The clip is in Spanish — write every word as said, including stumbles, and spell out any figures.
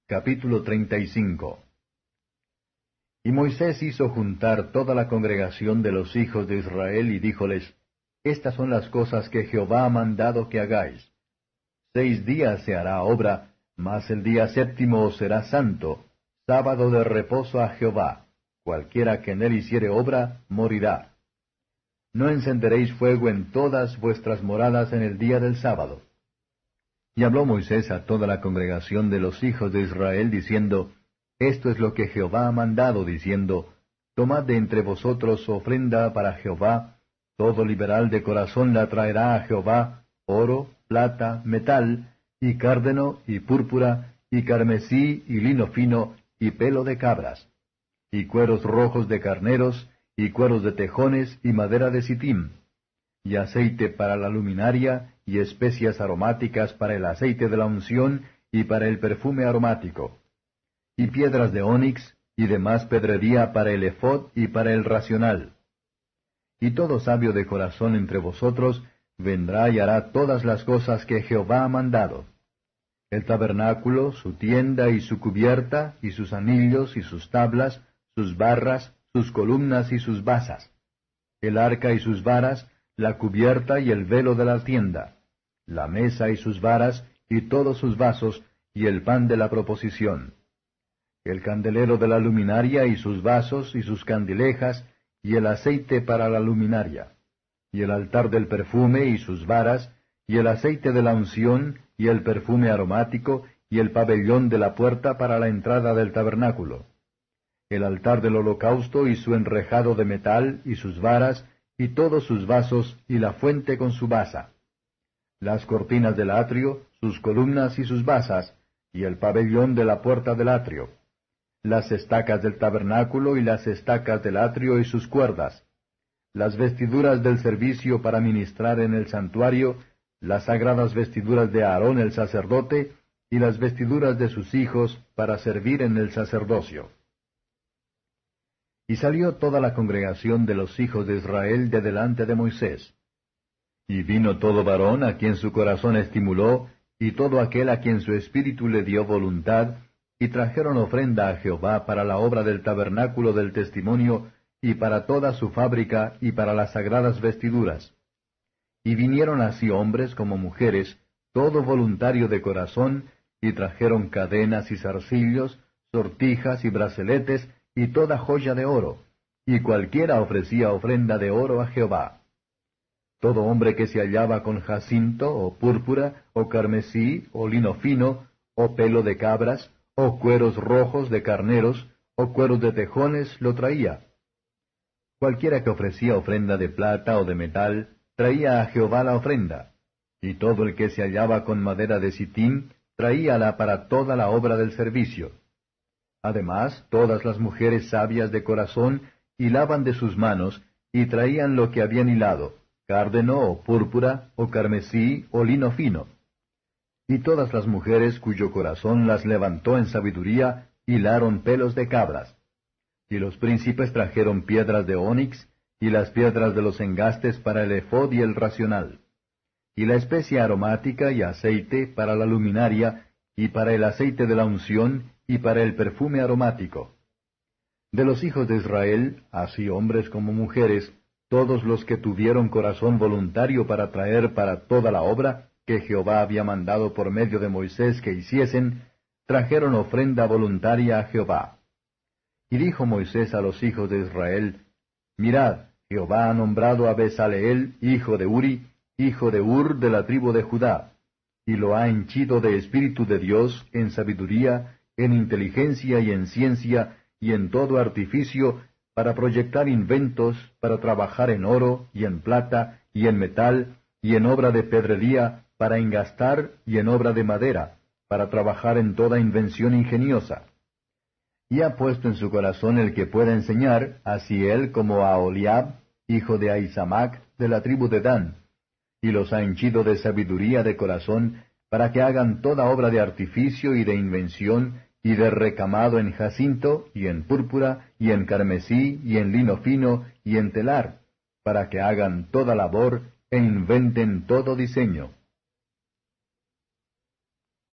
Capítulo treinta y cinco. Y Moisés hizo juntar toda la congregación de los hijos de Israel, y díjoles, Estas son las cosas que Jehová ha mandado que hagáis. Seis días se hará obra, mas el día séptimo os será santo, sábado de reposo a Jehová. Cualquiera que en él hiciere obra, morirá. No encenderéis fuego en todas vuestras moradas en el día del sábado. Y habló Moisés a toda la congregación de los hijos de Israel, diciendo, Esto es lo que Jehová ha mandado, diciendo, Tomad de entre vosotros ofrenda para Jehová, todo liberal de corazón la traerá a Jehová, oro, plata, metal, y cárdeno, y púrpura, y carmesí, y lino fino, y pelo de cabras, y cueros rojos de carneros, y cueros de tejones, y madera de sitim, y aceite para la luminaria, y especias aromáticas para el aceite de la unción, y para el perfume aromático, y piedras de ónix, y demás pedrería para el ephod y para el racional. Y todo sabio de corazón entre vosotros vendrá y hará todas las cosas que Jehová ha mandado. El tabernáculo, su tienda y su cubierta, y sus anillos y sus tablas, sus barras, sus columnas y sus basas. El arca y sus varas, la cubierta y el velo de la tienda. La mesa y sus varas, y todos sus vasos, y el pan de la proposición. El candelero de la luminaria y sus vasos y sus candilejas, y el aceite para la luminaria. Y el altar del perfume y sus varas, y el aceite de la unción, y el perfume aromático, y el pabellón de la puerta para la entrada del tabernáculo. El altar del holocausto y su enrejado de metal, y sus varas, y todos sus vasos, y la fuente con su basa. Las cortinas del atrio, sus columnas y sus basas, y el pabellón de la puerta del atrio. Las estacas del tabernáculo y las estacas del atrio y sus cuerdas. Las vestiduras del servicio para ministrar en el santuario, las sagradas vestiduras de Aarón el sacerdote, y las vestiduras de sus hijos para servir en el sacerdocio. Y salió toda la congregación de los hijos de Israel de delante de Moisés. Y vino todo varón a quien su corazón estimuló, y todo aquel a quien su espíritu le dio voluntad, y trajeron ofrenda a Jehová para la obra del tabernáculo del testimonio, y para toda su fábrica, y para las sagradas vestiduras. Y vinieron así hombres como mujeres, todo voluntario de corazón, y trajeron cadenas y zarcillos, sortijas y braceletes, y toda joya de oro, y cualquiera ofrecía ofrenda de oro a Jehová. Todo hombre que se hallaba con jacinto, o púrpura, o carmesí, o lino fino, o pelo de cabras, o cueros rojos de carneros, o cueros de tejones, lo traía. Cualquiera que ofrecía ofrenda de plata o de metal, traía a Jehová la ofrenda, y todo el que se hallaba con madera de sitim, traíala para toda la obra del servicio. Además, todas las mujeres sabias de corazón hilaban de sus manos, y traían lo que habían hilado, cárdeno, o púrpura, o carmesí, o lino fino. Y todas las mujeres cuyo corazón las levantó en sabiduría, hilaron pelos de cabras. Y los príncipes trajeron piedras de ónix, y las piedras de los engastes para el ephod y el racional. Y la especia aromática y aceite para la luminaria, y para el aceite de la unción, y para el perfume aromático. De los hijos de Israel, así hombres como mujeres, todos los que tuvieron corazón voluntario para traer para toda la obra que Jehová había mandado por medio de Moisés que hiciesen, trajeron ofrenda voluntaria a Jehová. Y dijo Moisés a los hijos de Israel, Mirad, Jehová ha nombrado a Bezaleel, hijo de Uri, hijo de Ur de la tribu de Judá, y lo ha henchido de espíritu de Dios en sabiduría, en inteligencia y en ciencia, y en todo artificio, para proyectar inventos, para trabajar en oro, y en plata, y en metal, y en obra de pedrería, para engastar, y en obra de madera, para trabajar en toda invención ingeniosa. Y ha puesto en su corazón el que pueda enseñar, así él como a Oliab, hijo de Ahisamac, de la tribu de Dan, y los ha henchido de sabiduría de corazón, para que hagan toda obra de artificio y de invención, y de recamado en jacinto, y en púrpura, y en carmesí, y en lino fino, y en telar, para que hagan toda labor, e inventen todo diseño.